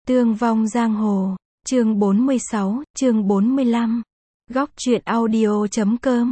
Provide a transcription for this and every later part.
Tương vong giang hồ, chương 46, chương 45. Góc truyện audio.com.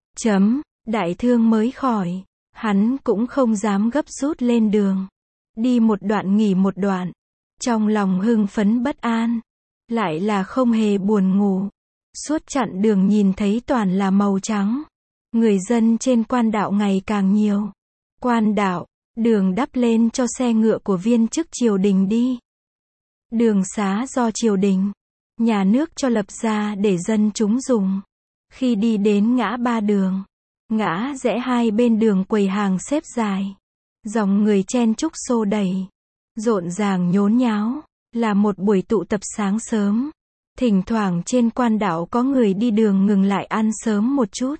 Đại thương mới khỏi, hắn cũng không dám gấp rút lên đường. Đi một đoạn nghỉ một đoạn. Trong lòng hưng phấn bất an. Lại là không hề buồn ngủ. Suốt chặng đường nhìn thấy toàn là màu trắng. Người dân trên quan đạo ngày càng nhiều. Quan đạo, đường đắp lên cho xe ngựa của viên chức triều đình đi. Đường xá do triều đình, nhà nước cho lập ra để dân chúng dùng. Khi đi đến ngã ba đường, ngã rẽ hai bên đường quầy hàng xếp dài. Dòng người chen chúc xô đẩy, rộn ràng nhốn nháo, là một buổi tụ tập sáng sớm. Thỉnh thoảng trên quan đạo có người đi đường ngừng lại ăn sớm một chút.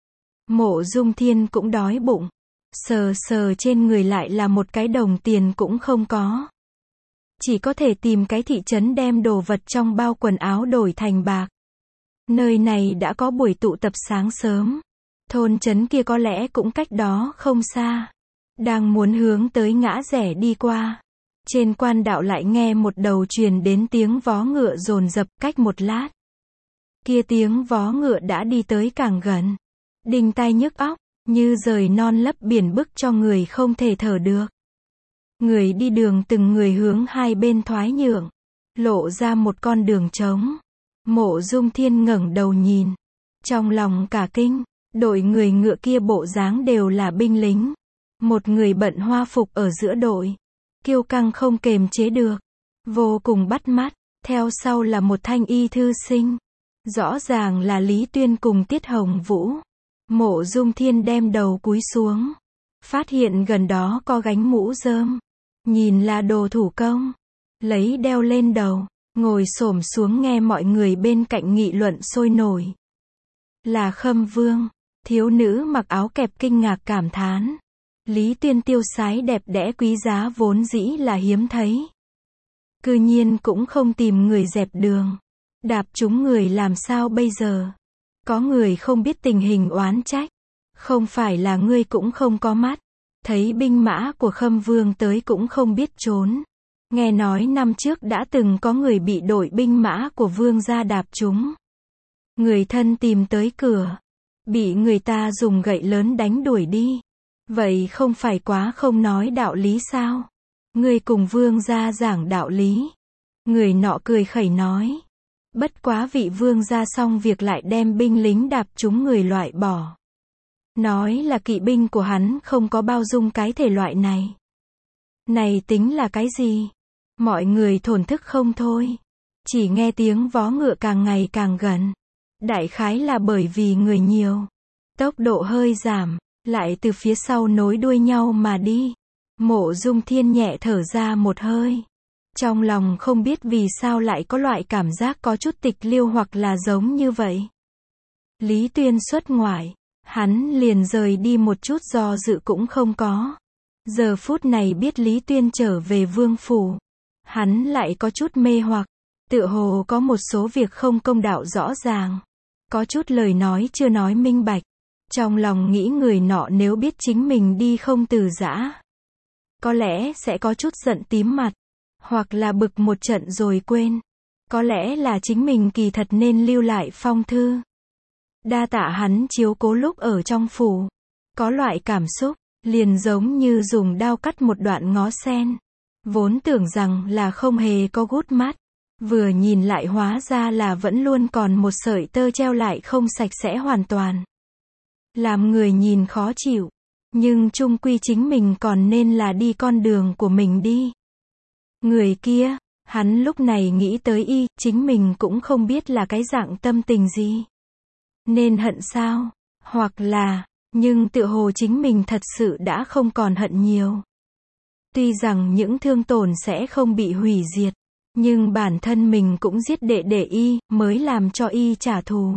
Mộ Dung Thiên cũng đói bụng, sờ sờ trên người lại là một cái đồng tiền cũng không có. Chỉ có thể tìm cái thị trấn đem đồ vật trong bao quần áo đổi thành bạc. Nơi này đã có buổi tụ tập sáng sớm. Thôn trấn kia có lẽ cũng cách đó không xa. Đang muốn hướng tới ngã rẽ đi qua. Trên quan đạo lại nghe một đầu truyền đến tiếng vó ngựa dồn dập cách một lát. Kia tiếng vó ngựa đã đi tới càng gần. Đinh tai nhức óc, như rời non lấp biển bức cho người không thể thở được. Người đi đường từng người hướng hai bên thoái nhượng, lộ ra một con đường trống. Mộ Dung Thiên ngẩng đầu nhìn, trong lòng cả kinh, đội người ngựa kia bộ dáng đều là binh lính. Một người bận hoa phục ở giữa đội, kiêu căng không kềm chế được, vô cùng bắt mắt, theo sau là một thanh y thư sinh. Rõ ràng là Lý Tuyên cùng Tiết Hồng Vũ. Mộ Dung Thiên đem đầu cúi xuống, phát hiện gần đó có gánh mũ rơm. Nhìn là đồ thủ công, lấy đeo lên đầu, ngồi xổm xuống nghe mọi người bên cạnh nghị luận sôi nổi. Là Khâm Vương, thiếu nữ mặc áo kẹp kinh ngạc cảm thán. Lý Tuyên tiêu sái đẹp đẽ quý giá vốn dĩ là hiếm thấy. Cư nhiên cũng không tìm người dẹp đường. Đạp trúng người làm sao bây giờ? Có người không biết tình hình oán trách. Không phải là ngươi cũng không có mắt. Thấy binh mã của Khâm Vương tới cũng không biết trốn. Nghe nói năm trước đã từng có người bị đội binh mã của Vương gia đạp trúng. Người thân tìm tới cửa. Bị người ta dùng gậy lớn đánh đuổi đi. Vậy không phải quá không nói đạo lý sao? Ngươi cùng Vương gia giảng đạo lý. Người nọ cười khẩy nói. Bất quá vị Vương gia xong việc lại đem binh lính đạp trúng người loại bỏ. Nói là kỵ binh của hắn không có bao dung cái thể loại này. Này tính là cái gì? Mọi người thổn thức không thôi. Chỉ nghe tiếng vó ngựa càng ngày càng gần. Đại khái là bởi vì người nhiều. Tốc độ hơi giảm, lại từ phía sau nối đuôi nhau mà đi. Mộ Dung Thiên nhẹ thở ra một hơi. Trong lòng không biết vì sao lại có loại cảm giác có chút tịch liêu hoặc là giống như vậy. Lý Tuyên xuất ngoại. Hắn liền rời đi một chút do dự cũng không có. Giờ phút này biết Lý Tuyên trở về vương phủ. Hắn lại có chút mê hoặc. Tựa hồ có một số việc không công đạo rõ ràng. Có chút lời nói chưa nói minh bạch. Trong lòng nghĩ người nọ nếu biết chính mình đi không từ giã. Có lẽ sẽ có chút giận tím mặt. Hoặc là bực một trận rồi quên. Có lẽ là chính mình kỳ thật nên lưu lại phong thư. Đa tạ hắn chiếu cố lúc ở trong phủ. Có loại cảm xúc, liền giống như dùng đao cắt một đoạn ngó sen. Vốn tưởng rằng là không hề có gút mắt. Vừa nhìn lại hóa ra là vẫn luôn còn một sợi tơ treo lại không sạch sẽ hoàn toàn. Làm người nhìn khó chịu. Nhưng chung quy chính mình còn nên là đi con đường của mình đi. Người kia, hắn lúc này nghĩ tới y, chính mình cũng không biết là cái dạng tâm tình gì. Nên hận sao? Hoặc là, nhưng tựa hồ chính mình thật sự đã không còn hận nhiều. Tuy rằng những thương tổn sẽ không bị hủy diệt, nhưng bản thân mình cũng giết đệ đệ y, mới làm cho y trả thù.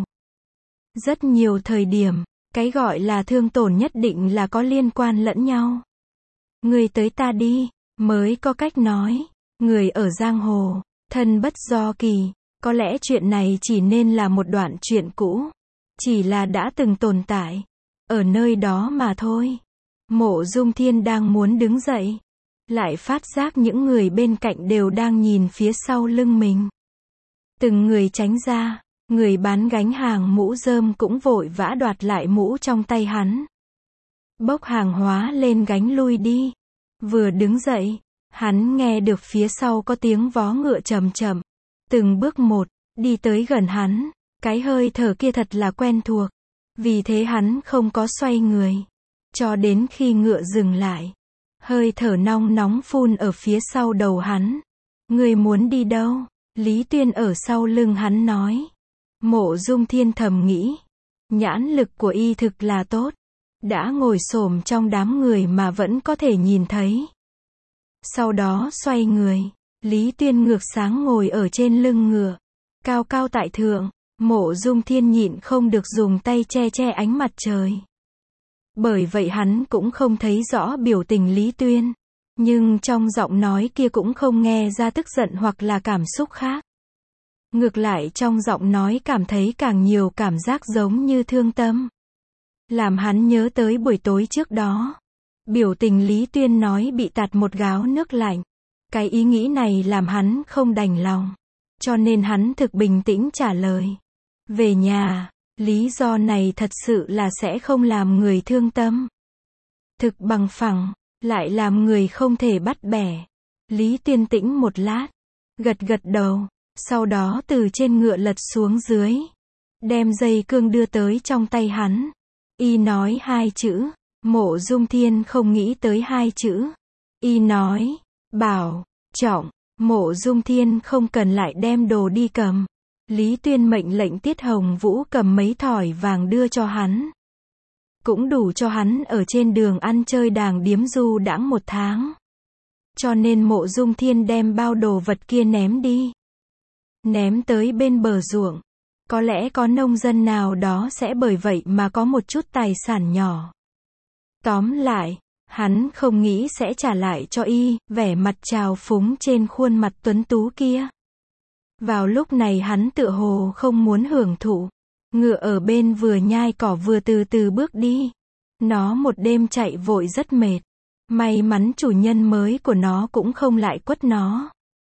Rất nhiều thời điểm, cái gọi là thương tổn nhất định là có liên quan lẫn nhau. Người tới ta đi, mới có cách nói. Người ở giang hồ, thân bất do kỳ, có lẽ chuyện này chỉ nên là một đoạn chuyện cũ. Chỉ là đã từng tồn tại. Ở nơi đó mà thôi. Mộ Dung Thiên đang muốn đứng dậy. lại phát giác những người bên cạnh đều đang nhìn phía sau lưng mình. Từng người tránh ra, người bán gánh hàng mũ rơm cũng vội vã đoạt lại mũ trong tay hắn. Bốc hàng hóa lên gánh lui đi. Vừa đứng dậy, hắn nghe được phía sau có tiếng vó ngựa chậm chậm, từng bước một, đi tới gần hắn. Cái hơi thở kia thật là quen thuộc. Vì thế hắn không có xoay người. Cho đến khi ngựa dừng lại. Hơi thở nóng nóng phun ở phía sau đầu hắn. Người muốn đi đâu? Lý Tuyên ở sau lưng hắn nói. Mộ Dung Thiên thầm nghĩ. Nhãn lực của y thực là tốt. Đã ngồi xổm trong đám người mà vẫn có thể nhìn thấy. Sau đó xoay người. Lý Tuyên ngược sáng ngồi ở trên lưng ngựa. Cao cao tại thượng. Mộ Dung Thiên nhịn không được dùng tay che che ánh mặt trời. Bởi vậy hắn cũng không thấy rõ biểu tình Lý Tuyên. Nhưng trong giọng nói kia cũng không nghe ra tức giận hoặc là cảm xúc khác. Ngược lại trong giọng nói cảm thấy càng nhiều cảm giác giống như thương tâm. Làm hắn nhớ tới buổi tối trước đó. Biểu tình Lý Tuyên nói bị tạt một gáo nước lạnh. Cái ý nghĩ này làm hắn không đành lòng. Cho nên hắn thực bình tĩnh trả lời. Về nhà, lý do này thật sự là sẽ không làm người thương tâm. Thực bằng phẳng, lại làm người không thể bắt bẻ. Lý Tuyên tĩnh một lát, gật gật đầu, sau đó từ trên ngựa lật xuống dưới. Đem dây cương đưa tới trong tay hắn. Y nói hai chữ, Mộ Dung Thiên không nghĩ tới hai chữ. Y nói, bảo, trọng, Mộ Dung Thiên không cần lại đem đồ đi cầm. Lý Tuyên mệnh lệnh Tiết Hồng Vũ cầm mấy thỏi vàng đưa cho hắn. Cũng đủ cho hắn ở trên đường ăn chơi đàng điếm du đãng một tháng. Cho nên Mộ Dung Thiên đem bao đồ vật kia ném đi. Ném tới bên bờ ruộng. Có lẽ có nông dân nào đó sẽ bởi vậy mà có một chút tài sản nhỏ. Tóm lại, hắn không nghĩ sẽ trả lại cho y, vẻ mặt trào phúng trên khuôn mặt tuấn tú kia. Vào lúc này hắn tựa hồ không muốn hưởng thụ. Ngựa ở bên vừa nhai cỏ vừa từ từ bước đi. Nó một đêm chạy vội rất mệt. May mắn chủ nhân mới của nó cũng không lại quất nó.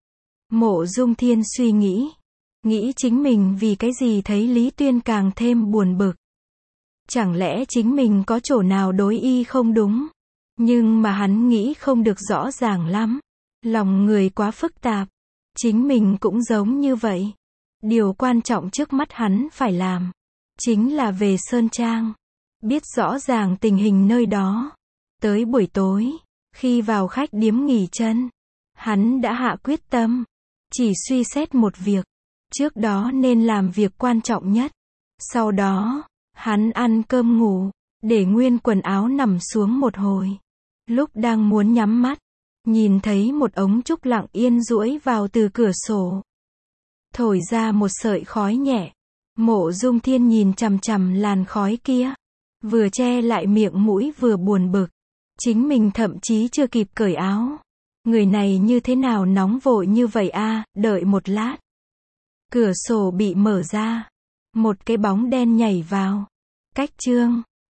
Mộ Dung Thiên suy nghĩ. Nghĩ chính mình vì cái gì thấy Lý Tuyên càng thêm buồn bực. Chẳng lẽ chính mình có chỗ nào đối y không đúng? Nhưng mà hắn nghĩ không được rõ ràng lắm. Lòng người quá phức tạp. Chính mình cũng giống như vậy. Điều quan trọng trước mắt hắn phải làm. Chính là về Sơn Trang. Biết rõ ràng tình hình nơi đó. Tới buổi tối, khi vào khách điếm nghỉ chân, hắn đã hạ quyết tâm. Chỉ suy xét một việc. Trước đó nên làm việc quan trọng nhất. Sau đó, hắn ăn cơm ngủ, để nguyên quần áo nằm xuống một hồi. Lúc đang muốn nhắm mắt, nhìn thấy một ống trúc lặng yên duỗi vào từ cửa sổ. Thổi ra một sợi khói nhẹ. Mộ Dung Thiên nhìn chằm chằm làn khói kia. Vừa che lại miệng mũi vừa buồn bực. Chính mình thậm chí chưa kịp cởi áo. Người này như thế nào nóng vội như vậy a? Đợi một lát. Cửa sổ bị mở ra. Một cái bóng đen nhảy vào. Cách Trương.